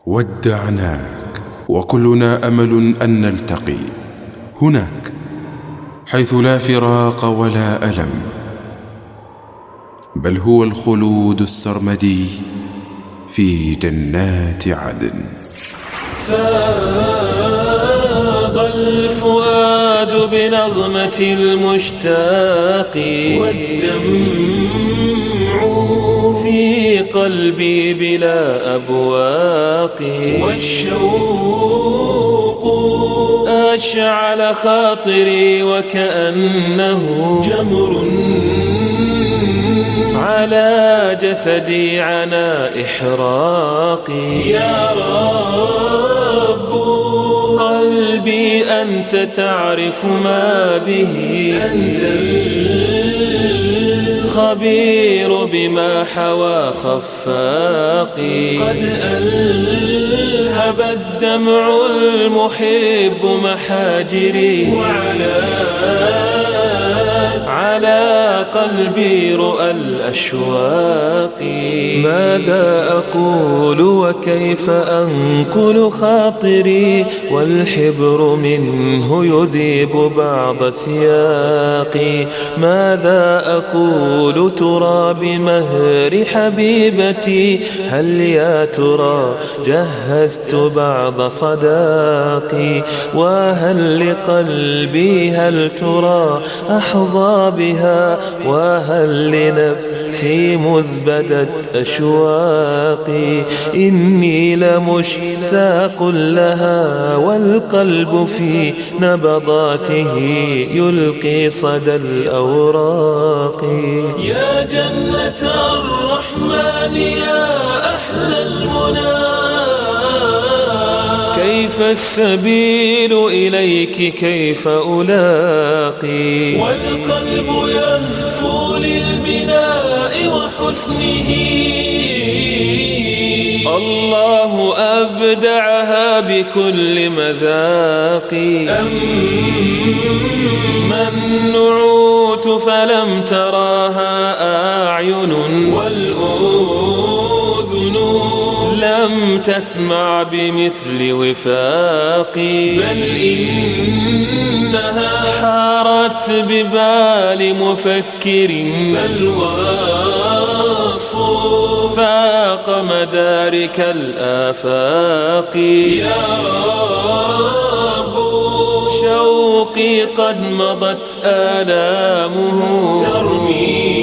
ودعناك وكلنا أمل أن نلتقي هناك حيث لا فراق ولا ألم، بل هو الخلود السرمدي في جنات عدن. فاض الفؤاد بنغمة المشتاق، والدمع في قلبي بلا أبواق، والشوق أشعل خاطري وكأنه جمر على جسدي عنا إحراقي. يا رب قلبي أنت تعرف ما به، أنت الخبير بما حوى خفاقي. قد ألهب الدمع المحب محاجري، على قلبي رؤى الأشواق. ماذا أقول وكيف أنقل خاطري، والحبر منه يذيب بعض سياقي. ماذا أقول ترى بمهر حبيبتي، هل يا ترى جهزت بعض صداقي. وهل لقلبي هل ترى أحظى بها، وهل لنفسي مذ بدت أشواقي. إني لمشتاق لها والقلب في نبضاته يلقي صدى الأوراق. يا جنة الرحمن يا أحلى المنى، كيف السبيل إليك كيف ألاقي. والقلب يهفو للبناء وحسنه، الله أبدعها بكل مذاق. أما النعوت فلم تراها أعين، والأذن لم تسمع بمثل وفاقي. بل إنها حارت ببال مفكر، فالوصف فاق مدارك الآفاق. يا رب شوقي قد مضت آلامه، ترمي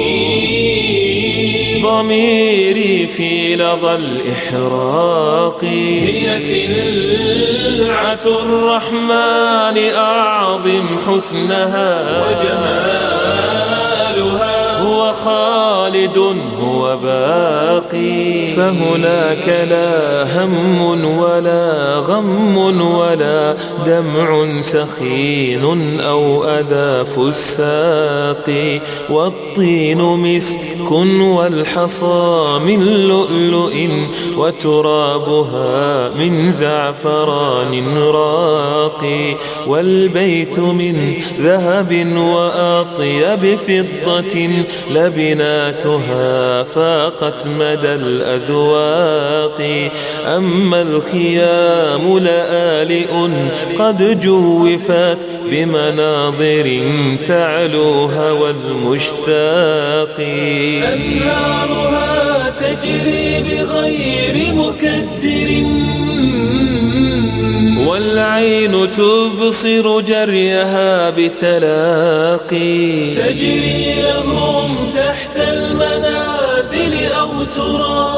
ضميري في لظى الإحراق. هي سلعة الرحمن أعظم حسنها وجمالها، هو خالد هو باقي. فهناك لا هم ولا غم ولا دمع سخين أو أذى فساق. والطين مسك والحصى من لؤلؤ، وترابها من زعفران راقي. والبيت من ذهب وأطيب فضة، لبناتها فاقت مدى الأذواق. أما الخيام لآلئ قد جوفت بمناظر تعلوها والمشتاق. أنهارها تجري بغير مكدر، والعين تبصر جريها بتلاقي. تجري لهم تحت المنازل أو ترى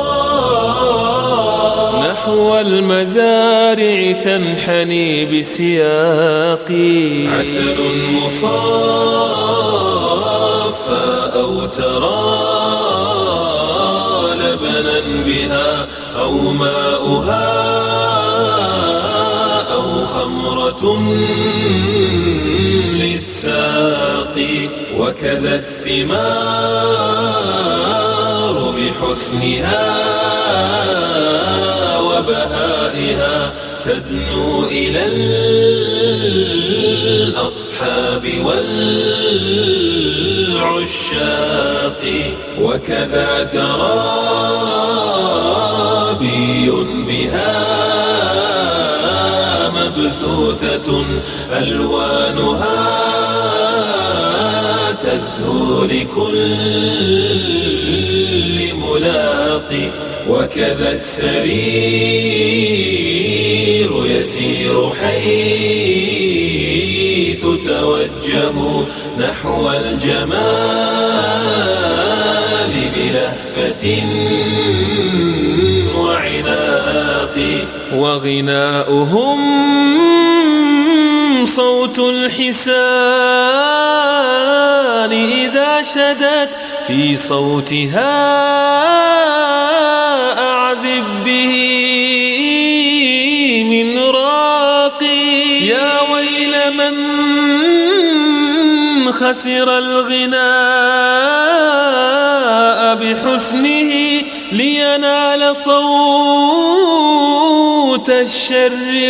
نحو المزارع تنحني بسياقي. عسل مصافى أو ترى لبنا بها، أو ماؤها أو خمرة للساقي. وكذا الثمار بحسنها وبهائها تدنو إلى الأصحاب والعشاق. وكذا زرابي بها مبثوثة ألوانها تزهو لكل ملاقي. وكذا السرير يسير حيث توجهوا نحو الجمال بلهفة وعناق. وغناؤهم صوت الحسان إذا شدت في صوتها أعذب به من راقي. يا ويل من خسر الغناء بحسنه لينال صوت الشر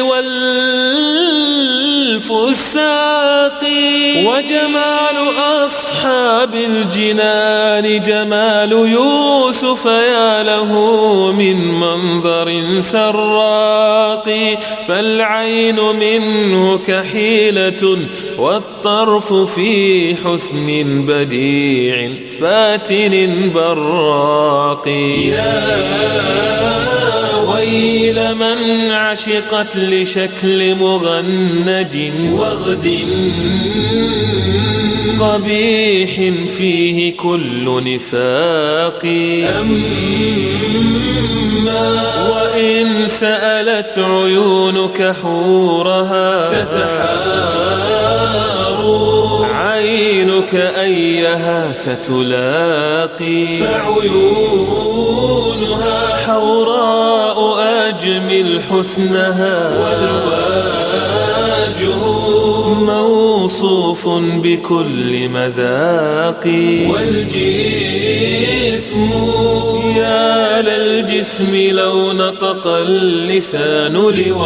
والفساق. وجمال أصحاب الجنان جمال يوسف يا له من منظر سراق. فالعين منه كحيلة والطرف في حسن بديع فاتن براق. يا ويل من عشقت لشكل مغنج وغد قبيح فيه كل نفاق. وإن سألت عيونك حورها ستحار عينك أيها ستلاقي. فعيونها حوراء أجمل حسنها والوجه موصوف بكل مذاق. والجسم يا للجسم لو نطق اللسان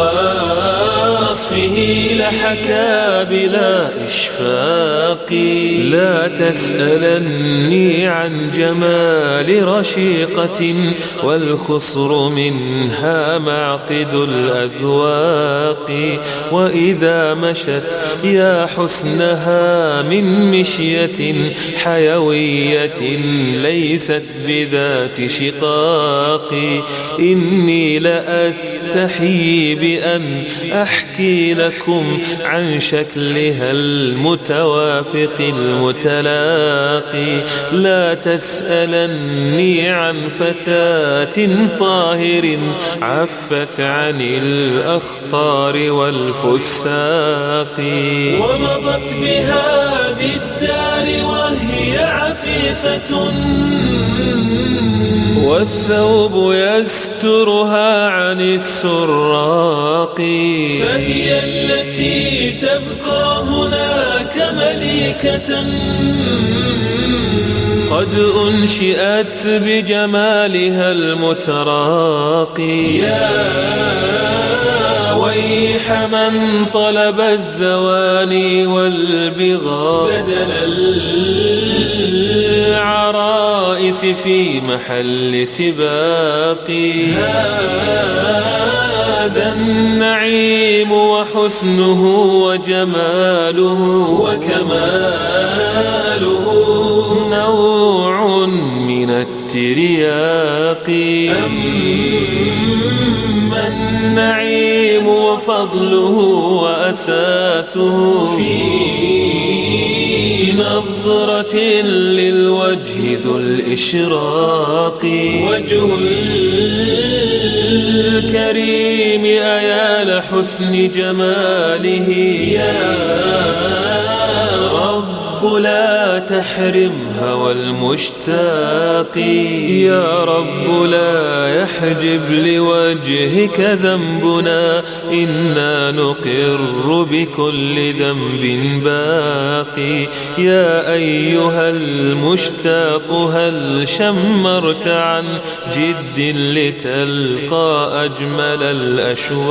لوصفه لحكى بلا إشفاق. لا تسألني عن جمال رشيقة والخصر منها معقد الأذواق. وإذا مشت يا حسنها من مشية حيوية ليست بذات شقاق. إني لأستحي بأن أحكي لكم عن شكلها المتوافق المتلاقي. لا تسألني عن فتاة طاهر عفت عن الأخطار والفساق. ومضت بهذه الدار وهي عفيفة والثوب يسترها عن السراق. فهي التي تبقى هناك مليكة قد أنشئت بجمالها المتراقي. يا ويح من طلب الزواني والبغاء بدل العرائس في محل سباق. هذا النعيم وحسنه وجماله وكماله نوع من الترياق. أما النعيم وفضله وأساسه في نظرة للوجه ذو الإشراق. وجه الكريم أيا لحسن جماله. يا رب لا تحرم هوى المشتاق. يا رب لا يحجب لوجهك ذنبنا إنا نقر بكل ذنب باقي. يا أيها المشتاق هل شمرت عن جد لتلقى أجمل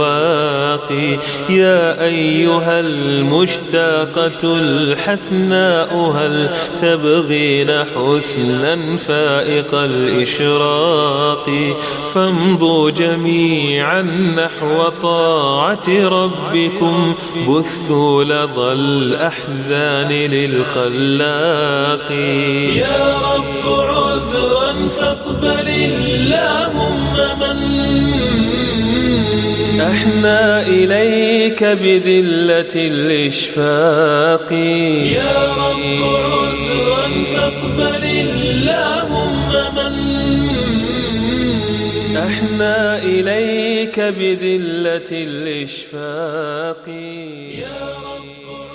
الأشواق. يا أيها المشتاقة الحسناء أسماء هل تبغين حسنا فائق الإشراق فامضوا جميعا نحو طاعة ربكم بثوا لظى الأحزان للخلاق يا رب عذرا فاقبل اللهم من أحنا إليك بذلة الإشفاق يا رب عذرا فاقبل اللهم من أحنا إليك بذلة الإشفاق يا رب